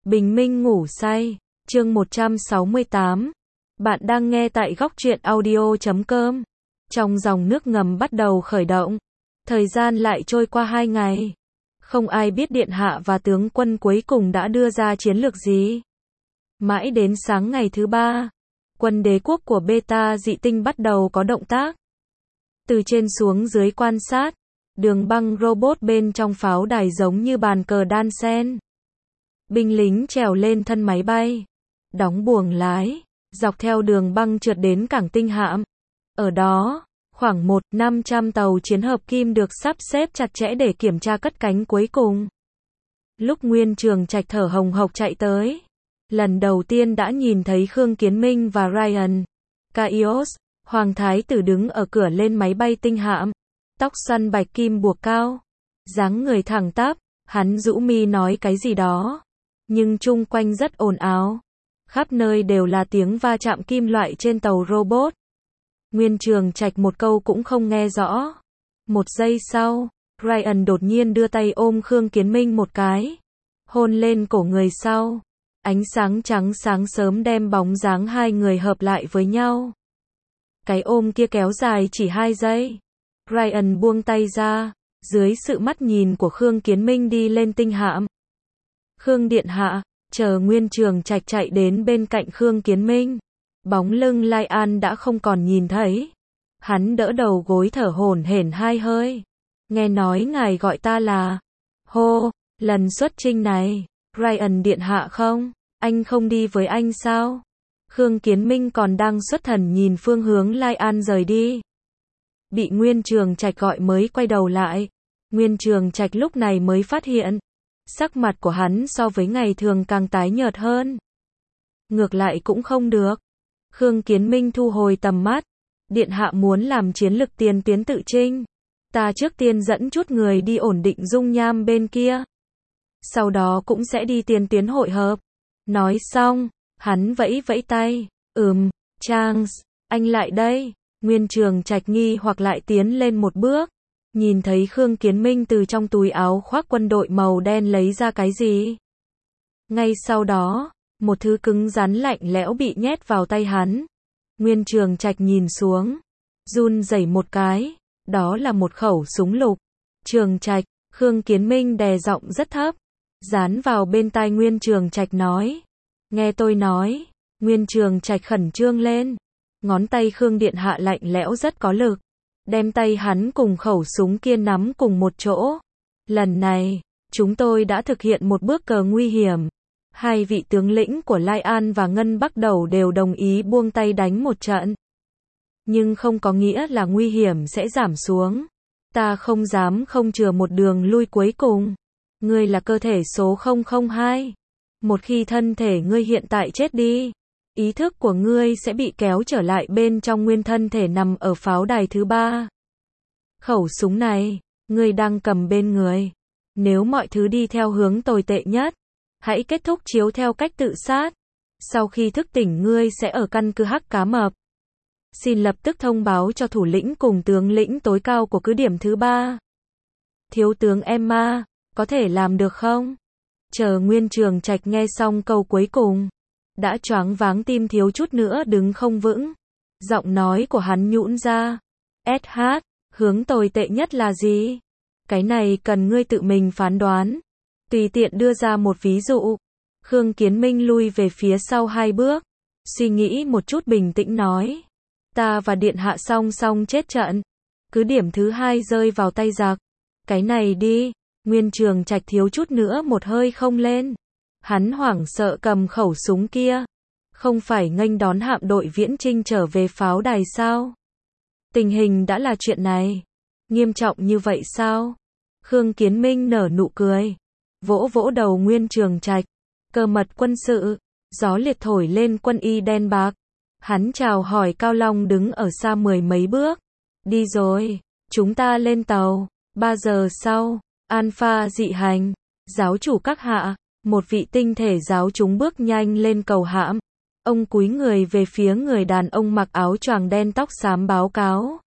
Bình minh ngủ say, chương 168. Bạn đang nghe tại góc truyện audio.com. Trong dòng nước ngầm bắt đầu khởi động. Thời gian lại trôi qua 2 ngày. Không ai biết điện hạ và tướng quân cuối cùng đã đưa ra chiến lược gì. Mãi đến sáng ngày thứ 3, quân đế quốc của Beta dị tinh bắt đầu có động tác. Từ trên xuống dưới quan sát, đường băng robot bên trong pháo đài giống như bàn cờ đan xen. Binh lính trèo lên thân máy bay, đóng buồng lái, dọc theo đường băng trượt đến cảng tinh hạm. Ở đó, khoảng 1-500 tàu chiến hợp kim được sắp xếp chặt chẽ để kiểm tra cất cánh cuối cùng. Lúc Nguyên Trường Trạch thở hồng hộc chạy tới, lần đầu tiên đã nhìn thấy Khương Kiến Minh và Ryan Kaios, Hoàng Thái tử đứng ở cửa lên máy bay tinh hạm, tóc xoăn bạch kim buộc cao, dáng người thẳng tắp, hắn rũ mi nói cái gì đó, nhưng chung quanh rất ồn ào, khắp nơi đều là tiếng va chạm kim loại trên tàu robot. Nguyên Trường Trạch một câu cũng không nghe rõ. Một giây sau, Ryan đột nhiên đưa tay ôm Khương Kiến Minh một cái, hôn lên cổ người sau. Ánh sáng trắng sáng sớm đem bóng dáng hai người hợp lại với nhau. Cái ôm kia kéo dài chỉ 2 giây. Ryan buông tay ra, dưới sự mắt nhìn của Khương Kiến Minh đi lên tinh hạm. Khương điện hạ, chờ Nguyên Trường Trạch chạy đến bên cạnh Khương Kiến Minh. Bóng lưng Lai An đã không còn nhìn thấy. Hắn đỡ đầu gối thở hổn hển 2 hơi. Nghe nói ngài gọi ta là... Hô, lần xuất chinh này, Ryan điện hạ không? Anh không đi với anh sao? Khương Kiến Minh còn đang xuất thần nhìn phương hướng Lai An rời đi. Bị Nguyên Trường Trạch gọi mới quay đầu lại. Nguyên Trường Trạch lúc này mới phát hiện, sắc mặt của hắn so với ngày thường càng tái nhợt hơn. Ngược lại cũng không được. Khương Kiến Minh thu hồi tầm mắt. Điện hạ muốn làm chiến lược tiên tiến tự chinh. Ta trước tiên dẫn chút người đi ổn định dung nham bên kia. Sau đó cũng sẽ đi tiên tiến hội hợp. Nói xong, hắn vẫy vẫy tay. Charles, anh lại đây. Nguyên Trường Trạch nghi hoặc lại tiến lên một bước. Nhìn thấy Khương Kiến Minh từ trong túi áo khoác quân đội màu đen lấy ra cái gì. Ngay sau đó, một thứ cứng rắn lạnh lẽo bị nhét vào tay hắn. Nguyên Trường Trạch nhìn xuống, run rẩy một cái, đó là một khẩu súng lục. Trường Trạch, Khương Kiến Minh đè giọng rất thấp, dán vào bên tai Nguyên Trường Trạch nói. Nghe tôi nói. Nguyên Trường Trạch khẩn trương lên. Ngón tay Khương điện hạ lạnh lẽo rất có lực. Đem tay hắn cùng khẩu súng kia nắm cùng một chỗ. Lần này, chúng tôi đã thực hiện một bước cờ nguy hiểm. 2 vị tướng lĩnh của Lai An và Ngân Bắc Đầu đều đồng ý buông tay đánh một trận. Nhưng không có nghĩa là nguy hiểm sẽ giảm xuống. Ta không dám không chừa một đường lui cuối cùng. Ngươi là cơ thể số 002. Một khi thân thể ngươi hiện tại chết đi, ý thức của ngươi sẽ bị kéo trở lại bên trong nguyên thân thể nằm ở pháo đài thứ 3. Khẩu súng này, ngươi đang cầm bên người. Nếu mọi thứ đi theo hướng tồi tệ nhất, hãy kết thúc chiếu theo cách tự sát. Sau khi thức tỉnh ngươi sẽ ở căn cứ Hắc Cá Mập. Xin lập tức thông báo cho thủ lĩnh cùng tướng lĩnh tối cao của cứ điểm thứ 3. Thiếu tướng Emma, có thể làm được không? Chờ Nguyên Trường Trạch nghe xong câu cuối cùng, đã choáng váng tim thiếu chút nữa đứng không vững. Giọng nói của hắn nhũn ra. SH, hướng tồi tệ nhất là gì? Cái này cần ngươi tự mình phán đoán. Tùy tiện đưa ra một ví dụ. Khương Kiến Minh lui về phía sau 2 bước. Suy nghĩ một chút bình tĩnh nói. Ta và điện hạ song song chết trận. Cứ điểm thứ 2 rơi vào tay giặc. Cái này đi. Nguyên Trường Trạch thiếu chút nữa một hơi không lên. Hắn hoảng sợ cầm khẩu súng kia. Không phải nghênh đón hạm đội viễn chinh trở về pháo đài sao? Tình hình đã là chuyện này. Nghiêm trọng như vậy sao? Khương Kiến Minh nở nụ cười. Vỗ vỗ đầu Nguyên Trường Trạch. Cơ mật quân sự. Gió liệt thổi lên quân y đen bạc. Hắn chào hỏi Cao Long đứng ở xa 10 mấy bước. Đi rồi. Chúng ta lên tàu. 3 giờ sau. Alpha dị hành. Giáo chủ các hạ. Một vị tinh thể giáo chúng bước nhanh lên cầu hãm. Ông cúi người về phía người đàn ông mặc áo choàng đen tóc xám báo cáo.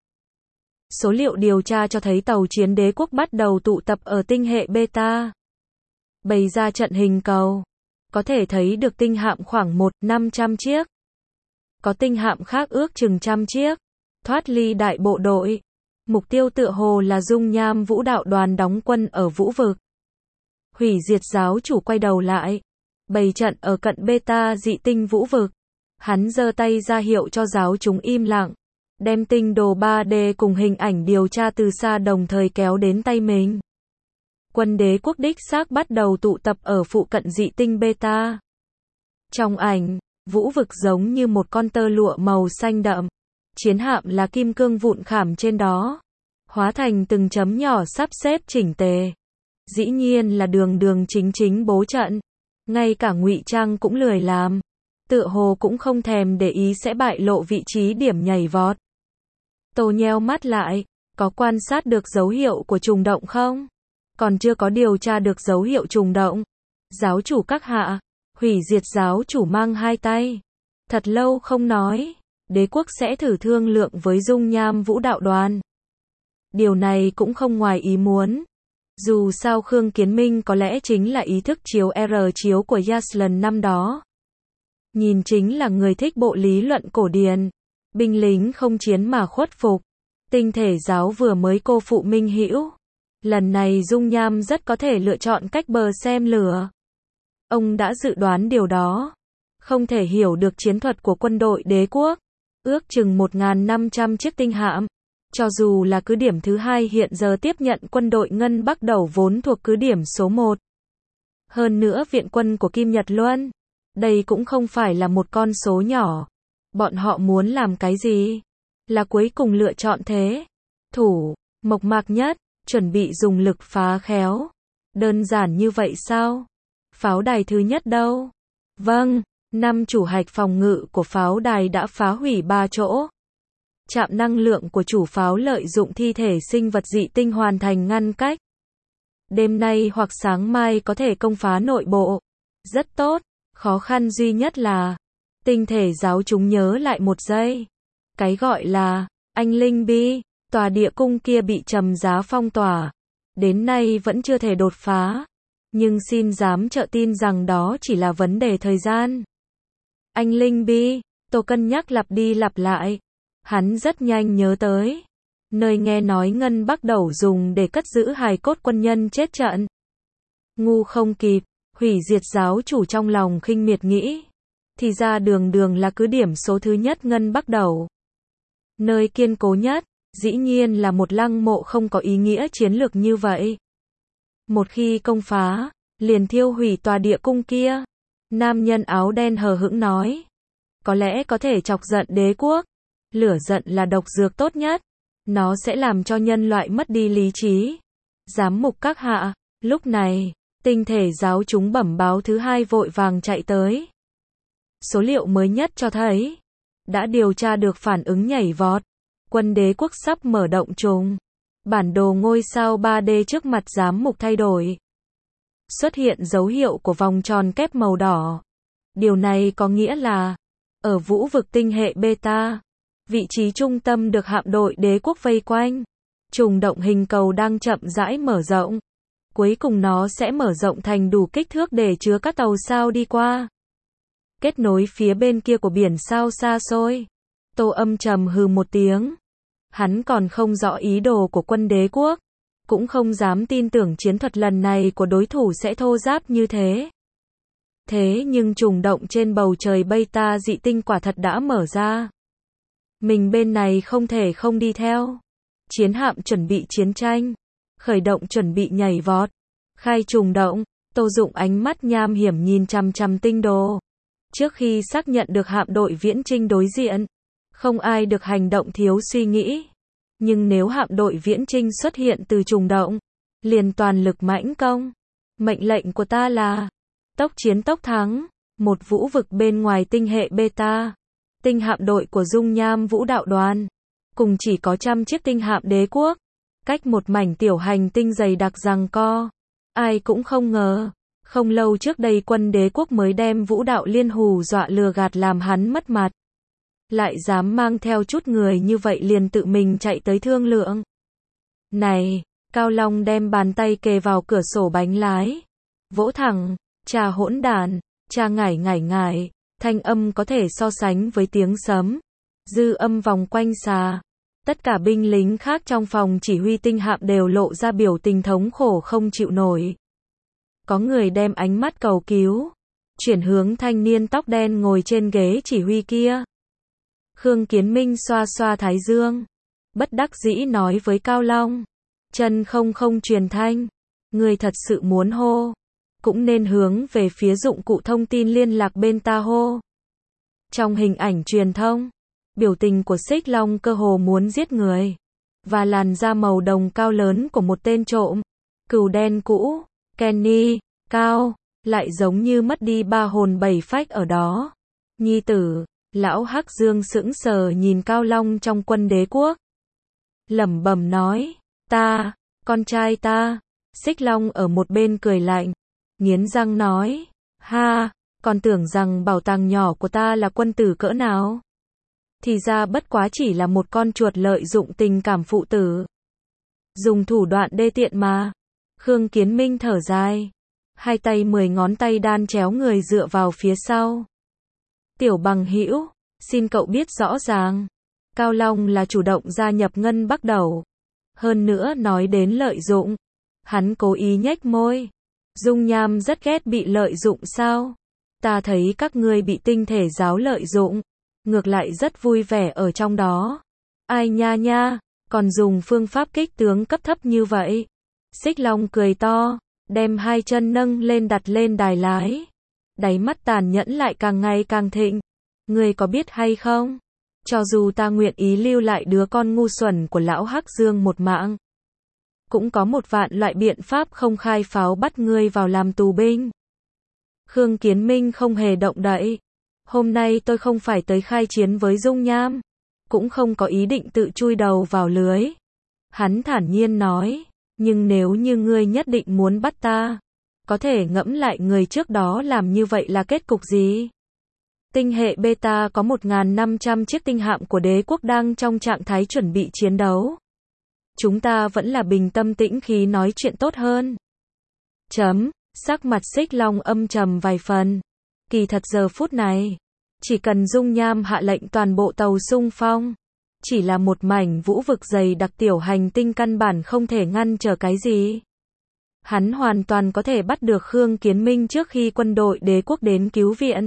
Số liệu điều tra cho thấy tàu chiến đế quốc bắt đầu tụ tập ở tinh hệ Beta. Bày ra trận hình cầu. có thể thấy được tinh hạm khoảng 1-500 chiếc. Có tinh hạm khác ước chừng 100 chiếc. Thoát ly đại bộ đội. Mục tiêu tựa hồ là dung nham vũ đạo đoàn đóng quân ở vũ vực. Hủy diệt giáo chủ quay đầu lại. Bày trận ở cận beta dị tinh vũ vực. Hắn giơ tay ra hiệu cho giáo chúng im lặng. Đem tinh đồ 3D cùng hình ảnh điều tra từ xa đồng thời kéo đến tay mình. Quân đế quốc đích xác bắt đầu tụ tập ở phụ cận dị tinh beta. Trong ảnh, vũ vực giống như một con tơ lụa màu xanh đậm. Chiến hạm là kim cương vụn khảm trên đó. Hóa thành từng chấm nhỏ sắp xếp chỉnh tề. Dĩ nhiên là đường chính bố trận. Ngay cả ngụy trang cũng lười làm. Tựa hồ cũng không thèm để ý sẽ bại lộ vị trí điểm nhảy vọt. Tô nheo mắt lại, có quan sát được dấu hiệu của trùng động không? Còn chưa có điều tra được dấu hiệu trùng động. Giáo chủ các hạ, hủy diệt giáo chủ mang hai tay. Thật lâu không nói, đế quốc sẽ thử thương lượng với dung nham vũ đạo đoàn. Điều này cũng không ngoài ý muốn. Dù sao Khương Kiến Minh có lẽ chính là ý thức chiếu R chiếu của Yaslan năm đó. Nhìn chính là người thích bộ lý luận cổ điển. Binh lính không chiến mà khuất phục. Tinh thể giáo vừa mới cô phụ Minh Hữu. Lần này dung nham rất có thể lựa chọn cách bờ xem lửa. Ông đã dự đoán điều đó. Không thể hiểu được chiến thuật của quân đội đế quốc. Ước chừng 1.500 chiếc tinh hạm. Cho dù là cứ điểm thứ hai hiện giờ tiếp nhận quân đội Ngân Bắc Đầu vốn thuộc cứ điểm số 1. Hơn nữa viện quân của Kim Nhật Luân. Đây cũng không phải là một con số nhỏ. Bọn họ muốn làm cái gì? Là cuối cùng lựa chọn thế. Thủ, mộc mạc nhất, chuẩn bị dùng lực phá khéo. Đơn giản như vậy sao? Pháo đài thứ nhất đâu? Vâng, 5 chủ hạch phòng ngự của pháo đài đã phá hủy 3 chỗ. Trạm năng lượng của chủ pháo lợi dụng thi thể sinh vật dị tinh hoàn thành ngăn cách. Đêm nay hoặc sáng mai có thể công phá nội bộ. Rất tốt, khó khăn duy nhất là tinh thể giáo chúng nhớ lại một giây. Cái gọi là anh Linh Bi, tòa địa cung kia bị trầm giá phong tỏa. Đến nay vẫn chưa thể đột phá. Nhưng xin dám trợ tin rằng đó chỉ là vấn đề thời gian. Anh Linh Bi, Tô cân nhắc lặp đi lặp lại. Hắn rất nhanh nhớ tới. Nơi nghe nói Ngân Bắc Đầu dùng để cất giữ hài cốt quân nhân chết trận. Ngu không kịp, hủy diệt giáo chủ trong lòng khinh miệt nghĩ. Thì ra đường là cứ điểm số thứ nhất Ngân Bắc Đầu. Nơi kiên cố nhất, dĩ nhiên là một lăng mộ không có ý nghĩa chiến lược như vậy. Một khi công phá, liền thiêu hủy tòa địa cung kia. Nam nhân áo đen hờ hững nói. Có lẽ có thể chọc giận đế quốc. Lửa giận là độc dược tốt nhất. Nó sẽ làm cho nhân loại mất đi lý trí. Giám mục các hạ, lúc này, tinh thể giáo chúng bẩm báo thứ hai vội vàng chạy tới. Số liệu mới nhất cho thấy, đã điều tra được phản ứng nhảy vọt. Quân đế quốc sắp mở động trùng. Bản đồ ngôi sao 3D trước mặt giám mục thay đổi. Xuất hiện dấu hiệu của vòng tròn kép màu đỏ. Điều này có nghĩa là, ở vũ vực tinh hệ beta, vị trí trung tâm được hạm đội đế quốc vây quanh. Trùng động hình cầu đang chậm rãi mở rộng. Cuối cùng nó sẽ mở rộng thành đủ kích thước để chứa các tàu sao đi qua. Kết nối phía bên kia của biển sao xa xôi. Tô âm trầm hừ một tiếng. Hắn còn không rõ ý đồ của quân đế quốc. Cũng không dám tin tưởng chiến thuật lần này của đối thủ sẽ thô ráp như thế. Thế nhưng trùng động trên bầu trời beta dị tinh quả thật đã mở ra. Mình bên này không thể không đi theo. Chiến hạm chuẩn bị chiến tranh. Khởi động chuẩn bị nhảy vọt. Khai trùng động. Tô Dụng ánh mắt nham hiểm nhìn chằm chằm tinh đồ. Trước khi xác nhận được hạm đội viễn chinh đối diện, không ai được hành động thiếu suy nghĩ. Nhưng nếu hạm đội viễn chinh xuất hiện từ trùng động, liền toàn lực mãnh công. Mệnh lệnh của ta là tốc chiến tốc thắng. Một vũ vực bên ngoài tinh hệ beta. Tinh hạm đội của dung nham vũ đạo đoàn. Cùng chỉ có 100 chiếc tinh hạm đế quốc. Cách một mảnh tiểu hành tinh dày đặc giằng co. Ai cũng không ngờ. Không lâu trước đây quân đế quốc mới đem vũ đạo liên hù dọa lừa gạt làm hắn mất mặt. Lại dám mang theo chút người như vậy liền tự mình chạy tới thương lượng. Này, Cao Long đem bàn tay kề vào cửa sổ bánh lái. Vỗ thẳng, trà hỗn đản, Cha ngải, thanh âm có thể so sánh với tiếng sấm. Dư âm vòng quanh xà. Tất cả binh lính khác trong phòng chỉ huy tinh hạm đều lộ ra biểu tình thống khổ không chịu nổi. Có người đem ánh mắt cầu cứu, chuyển hướng thanh niên tóc đen ngồi trên ghế chỉ huy kia. Khương Kiến Minh xoa xoa thái dương, bất đắc dĩ nói với Cao Long, chân không truyền thanh, người thật sự muốn hô, cũng nên hướng về phía dụng cụ thông tin liên lạc bên ta hô. Trong hình ảnh truyền thông, biểu tình của Xích Long cơ hồ muốn giết người, và làn da màu đồng cao lớn của một tên trộm, cừu đen cũ, Kenny, Cao, lại giống như mất đi ba hồn bảy phách ở đó. Nhi tử, lão Hắc Dương sững sờ nhìn Cao Long trong quân đế quốc. Lẩm bẩm nói, con trai ta. Xích Long ở một bên cười lạnh, nghiến răng nói, ha, còn tưởng rằng bảo tàng nhỏ của ta là quân tử cỡ nào. Thì ra bất quá chỉ là một con chuột lợi dụng tình cảm phụ tử. Dùng thủ đoạn đê tiện mà. Khương Kiến Minh thở dài. Hai tay 10 ngón tay đan chéo người dựa vào phía sau. Tiểu bằng hữu, xin cậu biết rõ ràng. Cao Long là chủ động gia nhập Ngân Bắc Đầu. Hơn nữa nói đến lợi dụng. Hắn cố ý nhếch môi. Dung Nham rất ghét bị lợi dụng sao? Ta thấy các ngươi bị tinh thể giáo lợi dụng. Ngược lại rất vui vẻ ở trong đó. Ai nha, còn dùng phương pháp kích tướng cấp thấp như vậy. Xích Long cười to, đem hai chân nâng lên đặt lên đài lái. Đáy mắt tàn nhẫn lại càng ngày càng thịnh. Ngươi có biết hay không? Cho dù ta nguyện ý lưu lại đứa con ngu xuẩn của lão Hắc Dương một mạng, cũng có 1.000 loại biện pháp không khai pháo bắt ngươi vào làm tù binh. Khương Kiến Minh không hề động đậy. Hôm nay tôi không phải tới khai chiến với Dung Nham, cũng không có ý định tự chui đầu vào lưới. Hắn thản nhiên nói, nhưng nếu như ngươi nhất định muốn bắt ta, có thể ngẫm lại người trước đó làm như vậy là kết cục gì. Tinh hệ Beta có 1.500 chiếc tinh hạm của đế quốc đang trong trạng thái chuẩn bị chiến đấu. Chúng ta vẫn là bình tâm tĩnh khí nói chuyện tốt hơn. Sắc mặt Xích Long âm trầm vài phần. Kỳ thật giờ phút này, chỉ cần Dung Nham hạ lệnh toàn bộ tàu xung phong, chỉ là một mảnh vũ vực dày đặc tiểu hành tinh căn bản không thể ngăn trở cái gì. Hắn hoàn toàn có thể bắt được Khương Kiến Minh trước khi quân đội đế quốc đến cứu viện.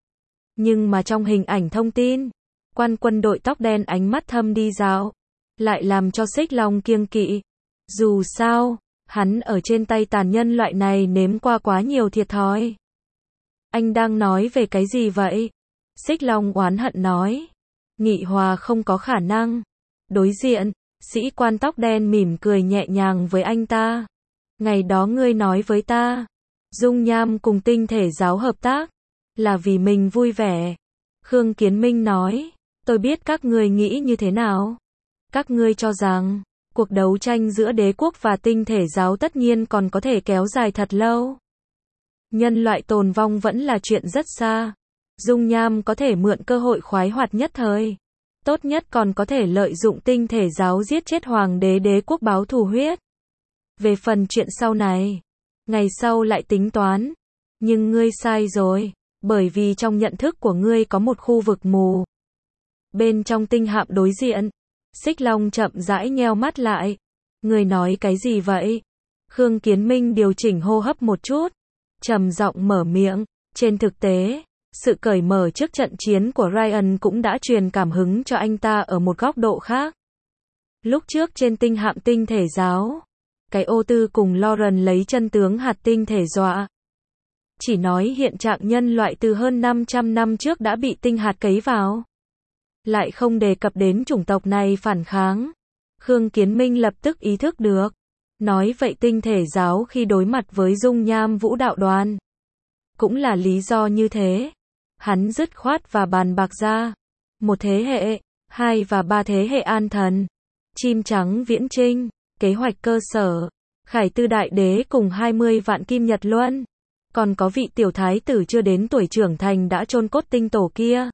Nhưng mà trong hình ảnh thông tin, quân đội tóc đen ánh mắt thâm đi dạo, lại làm cho Xích Long kiêng kỵ. Dù sao, hắn ở trên tay tàn nhân loại này nếm qua quá nhiều thiệt thòi. Anh đang nói về cái gì vậy? Xích Long oán hận nói. Nghị hòa không có khả năng. Đối diện, sĩ quan tóc đen mỉm cười nhẹ nhàng với anh ta. Ngày đó ngươi nói với ta, Dung Nham cùng tinh thể giáo hợp tác, là vì mình vui vẻ. Khương Kiến Minh nói, tôi biết các ngươi nghĩ như thế nào. Các ngươi cho rằng, cuộc đấu tranh giữa đế quốc và tinh thể giáo tất nhiên còn có thể kéo dài thật lâu. Nhân loại tồn vong vẫn là chuyện rất xa. Dung Nham có thể mượn cơ hội khoái hoạt nhất thời. Tốt nhất còn có thể lợi dụng tinh thể giáo giết chết hoàng đế đế quốc báo thù huyết. Về phần chuyện sau này, ngày sau lại tính toán. Nhưng ngươi sai rồi, bởi vì trong nhận thức của ngươi có một khu vực mù. Bên trong tinh hạm đối diện, Xích Long chậm rãi nheo mắt lại. Ngươi nói cái gì vậy? Khương Kiến Minh điều chỉnh hô hấp một chút, trầm giọng mở miệng. Trên thực tế, sự cởi mở trước trận chiến của Ryan cũng đã truyền cảm hứng cho anh ta ở một góc độ khác. Lúc trước trên tinh hạm tinh thể giáo, cái ô tư cùng Lauren lấy chân tướng hạt tinh thể dọa. Chỉ nói hiện trạng nhân loại từ hơn 500 năm trước đã bị tinh hạt cấy vào. Lại không đề cập đến chủng tộc này phản kháng. Khương Kiến Minh lập tức ý thức được. Nói vậy tinh thể giáo khi đối mặt với Dung Nham Vũ Đạo Đoàn, cũng là lý do như thế. Hắn dứt khoát và bàn bạc ra. 1 thế hệ, 2 và 3 thế hệ an thần. Chim trắng viễn trinh, kế hoạch cơ sở, Khải Tư Đại Đế cùng 20 vạn kim nhật luân. Còn có vị tiểu thái tử chưa đến tuổi trưởng thành đã chôn cốt tinh tổ kia.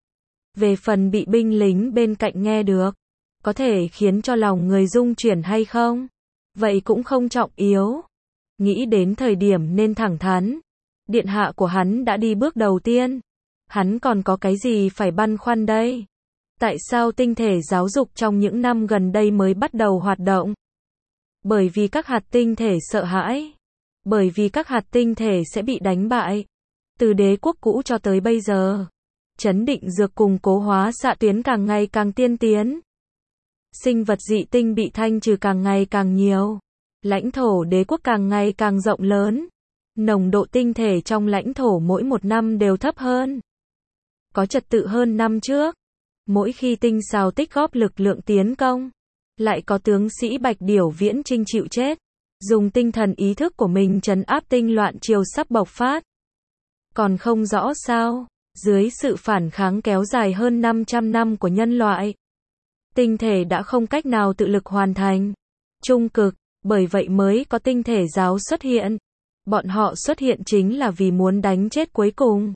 Về phần bị binh lính bên cạnh nghe được, có thể khiến cho lòng người rung chuyển hay không? Vậy cũng không trọng yếu. Nghĩ đến thời điểm nên thẳng thắn. Điện hạ của hắn đã đi bước đầu tiên. Hắn còn có cái gì phải băn khoăn đây? Tại sao tinh thể giáo dục trong những năm gần đây mới bắt đầu hoạt động? Bởi vì các hạt tinh thể sợ hãi. Bởi vì các hạt tinh thể sẽ bị đánh bại. Từ đế quốc cũ cho tới bây giờ, trấn định dược cùng cố hóa xạ tuyến càng ngày càng tiên tiến. Sinh vật dị tinh bị thanh trừ càng ngày càng nhiều. Lãnh thổ đế quốc càng ngày càng rộng lớn. Nồng độ tinh thể trong lãnh thổ mỗi một năm đều thấp hơn. Có trật tự hơn năm trước. Mỗi khi tinh xào tích góp lực lượng tiến công, lại có tướng sĩ Bạch Điểu Viễn Trinh chịu chết. Dùng tinh thần ý thức của mình trấn áp tinh loạn triều sắp bộc phát. Còn không rõ sao, dưới sự phản kháng kéo dài hơn 500 năm của nhân loại, tinh thể đã không cách nào tự lực hoàn thành trung cực, bởi vậy mới có tinh thể giáo xuất hiện. Bọn họ xuất hiện chính là vì muốn đánh chết cuối cùng.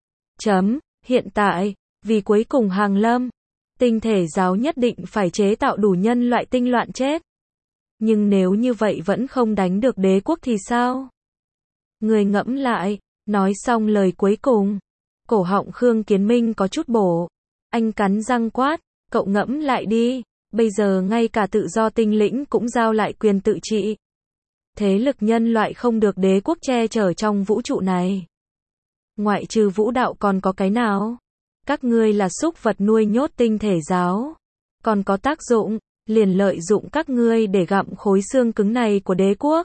Hiện tại, vì cuối cùng hàng lâm, tinh thể giáo nhất định phải chế tạo đủ nhân loại tinh loạn chết. Nhưng nếu như vậy vẫn không đánh được đế quốc thì sao? Người ngẫm lại, nói xong lời cuối cùng. Cổ họng Khương Kiến Minh có chút bổ. Anh cắn răng quát, cậu ngẫm lại đi. Bây giờ ngay cả tự do tinh lĩnh cũng giao lại quyền tự trị. Thế lực nhân loại không được đế quốc che chở trong vũ trụ này. Ngoại trừ vũ đạo còn có cái nào? Các ngươi là súc vật nuôi nhốt tinh thể giáo. Còn có tác dụng, liền lợi dụng các ngươi để gặm khối xương cứng này của đế quốc.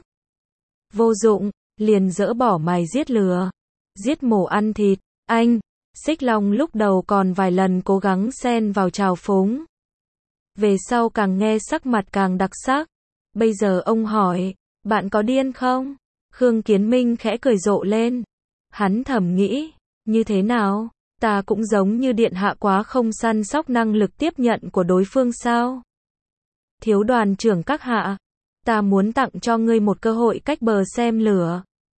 Vô dụng, liền dỡ bỏ mài giết lừa. Giết mổ ăn thịt, anh. Xích Long lúc đầu còn vài lần cố gắng xen vào trào phúng. Về sau càng nghe sắc mặt càng đặc sắc. Bây giờ ông hỏi, bạn có điên không? Khương Kiến Minh khẽ cười rộ lên. Hắn thầm nghĩ, như thế nào? Ta cũng giống như điện hạ quá không săn sóc năng lực tiếp nhận của đối phương sao? Thiếu đoàn trưởng các hạ, ta muốn tặng cho ngươi một cơ hội cách bờ xem lửa.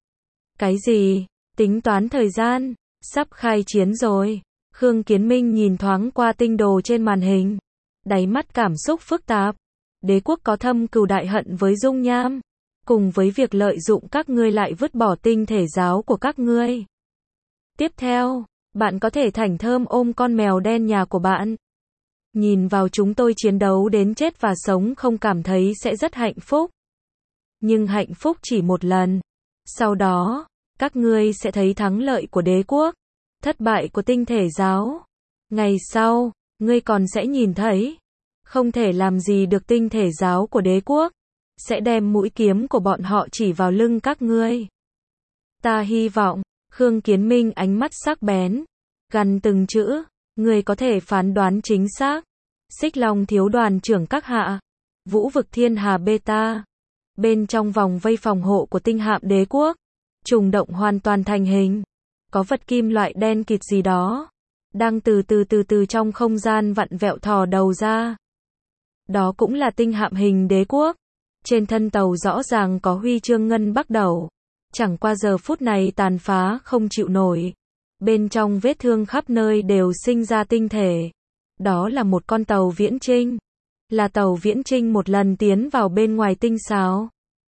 Cái gì? Tính toán thời gian, sắp khai chiến rồi. Khương Kiến Minh nhìn thoáng qua tinh đồ trên màn hình. Đáy mắt cảm xúc phức tạp. Đế quốc có thâm cừu đại hận với dung nham. Cùng với việc lợi dụng các ngươi lại vứt bỏ tinh thể giáo của các ngươi. Tiếp theo, bạn có thể thảnh thơm ôm con mèo đen nhà của bạn. Nhìn vào chúng tôi chiến đấu đến chết và sống không cảm thấy sẽ rất hạnh phúc. Nhưng hạnh phúc chỉ một lần. Sau đó, các ngươi sẽ thấy thắng lợi của đế quốc, thất bại của tinh thể giáo. Ngày sau, ngươi còn sẽ nhìn thấy, không thể làm gì được tinh thể giáo của đế quốc, sẽ đem mũi kiếm của bọn họ chỉ vào lưng các ngươi. Ta hy vọng, Khương Kiến Minh ánh mắt sắc bén, gằn từng chữ, ngươi có thể phán đoán chính xác. Xích Long thiếu đoàn trưởng các hạ, Vũ vực Thiên Hà Beta, bên trong vòng vây phòng hộ của tinh hạm đế quốc, trùng động hoàn toàn thành hình. Có vật kim loại đen kịt gì đó, đang từ từ trong không gian vặn vẹo thò đầu ra. Đó cũng là tinh hạm hình đế quốc. Trên thân tàu rõ ràng có huy chương ngân bắc đầu. Chẳng qua giờ phút này tàn phá không chịu nổi. Bên trong vết thương khắp nơi đều sinh ra tinh thể. Đó là một con tàu viễn trinh. Là tàu viễn trinh một lần tiến vào bên ngoài tinh sao.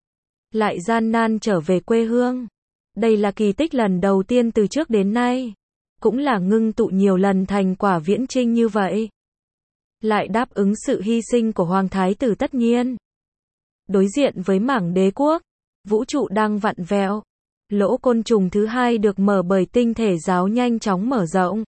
Lại gian nan trở về quê hương. Đây là kỳ tích lần đầu tiên từ trước đến nay. Cũng là ngưng tụ nhiều lần thành quả viễn trinh như vậy. Lại đáp ứng sự hy sinh của Hoàng Thái tử tất nhiên. Đối diện với mảng đế quốc, vũ trụ đang vặn vẹo. Lỗ côn trùng thứ hai được mở bởi tinh thể giáo nhanh chóng mở rộng.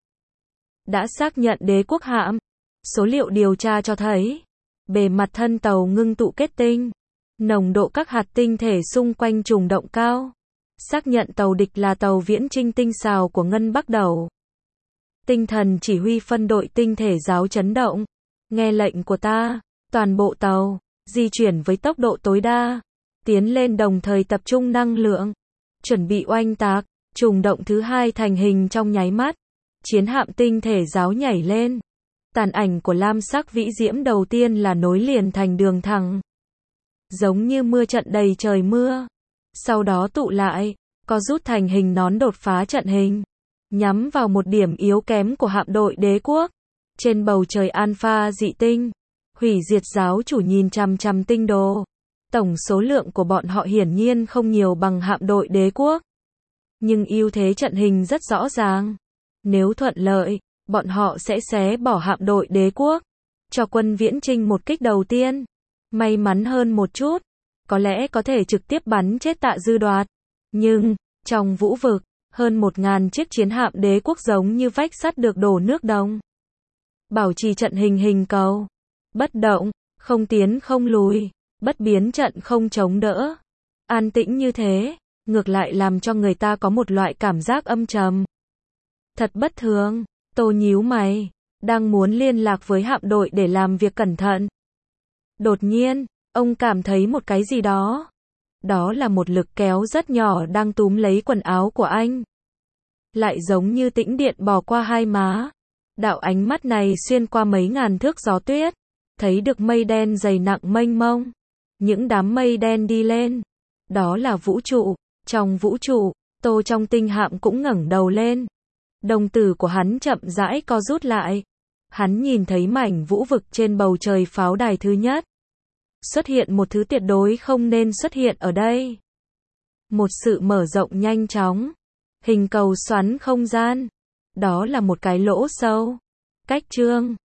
Đã xác nhận đế quốc hạm. Số liệu điều tra cho thấy, bề mặt thân tàu ngưng tụ kết tinh. Nồng độ các hạt tinh thể xung quanh trùng động cao. Xác nhận tàu địch là tàu viễn trinh tinh xào của Ngân Bắc Đầu. Tinh thần chỉ huy phân đội tinh thể giáo chấn động. Nghe lệnh của ta, toàn bộ tàu, di chuyển với tốc độ tối đa. Tiến lên đồng thời tập trung năng lượng. Chuẩn bị oanh tạc, trùng động thứ hai thành hình trong nháy mắt. Chiến hạm tinh thể giáo nhảy lên. Tàn ảnh của lam sắc vĩ diễm đầu tiên là nối liền thành đường thẳng. Giống như mưa trận đầy trời mưa. Sau đó tụ lại, có rút thành hình nón đột phá trận hình. Nhắm vào một điểm yếu kém của hạm đội đế quốc. Trên bầu trời Alpha dị tinh. Hủy diệt giáo chủ nhìn chằm chằm tinh đồ. Tổng số lượng của bọn họ hiển nhiên không nhiều bằng hạm đội đế quốc. Nhưng ưu thế trận hình rất rõ ràng. Nếu thuận lợi, bọn họ sẽ xé bỏ hạm đội đế quốc, cho quân viễn chinh một kích đầu tiên. May mắn hơn một chút, có lẽ có thể trực tiếp bắn chết Tạ Dư Đoạt. Nhưng, trong vũ vực, hơn 1.000 chiếc chiến hạm đế quốc giống như vách sắt được đổ nước đồng. Bảo trì trận hình hình cầu. Bất động, không tiến không lùi, bất biến trận không chống đỡ. An tĩnh như thế, ngược lại làm cho người ta có một loại cảm giác âm trầm. Thật bất thường, Tô nhíu mày, đang muốn liên lạc với hạm đội để làm việc cẩn thận. Đột nhiên, ông cảm thấy một cái gì đó. Đó là một lực kéo rất nhỏ đang túm lấy quần áo của anh. Lại giống như tĩnh điện bò qua hai má. Đạo ánh mắt này xuyên qua mấy ngàn thước gió tuyết. Thấy được mây đen dày nặng mênh mông. Những đám mây đen đi lên. Đó là vũ trụ. Trong vũ trụ, Tô trong tinh hạm cũng ngẩng đầu lên. Đồng tử của hắn chậm rãi co rút lại. Hắn nhìn thấy mảnh vũ vực trên bầu trời pháo đài thứ nhất. Xuất hiện một thứ tuyệt đối không nên xuất hiện ở đây. Một sự mở rộng nhanh chóng. Hình cầu xoắn không gian. Đó là một cái lỗ sâu. Cách chương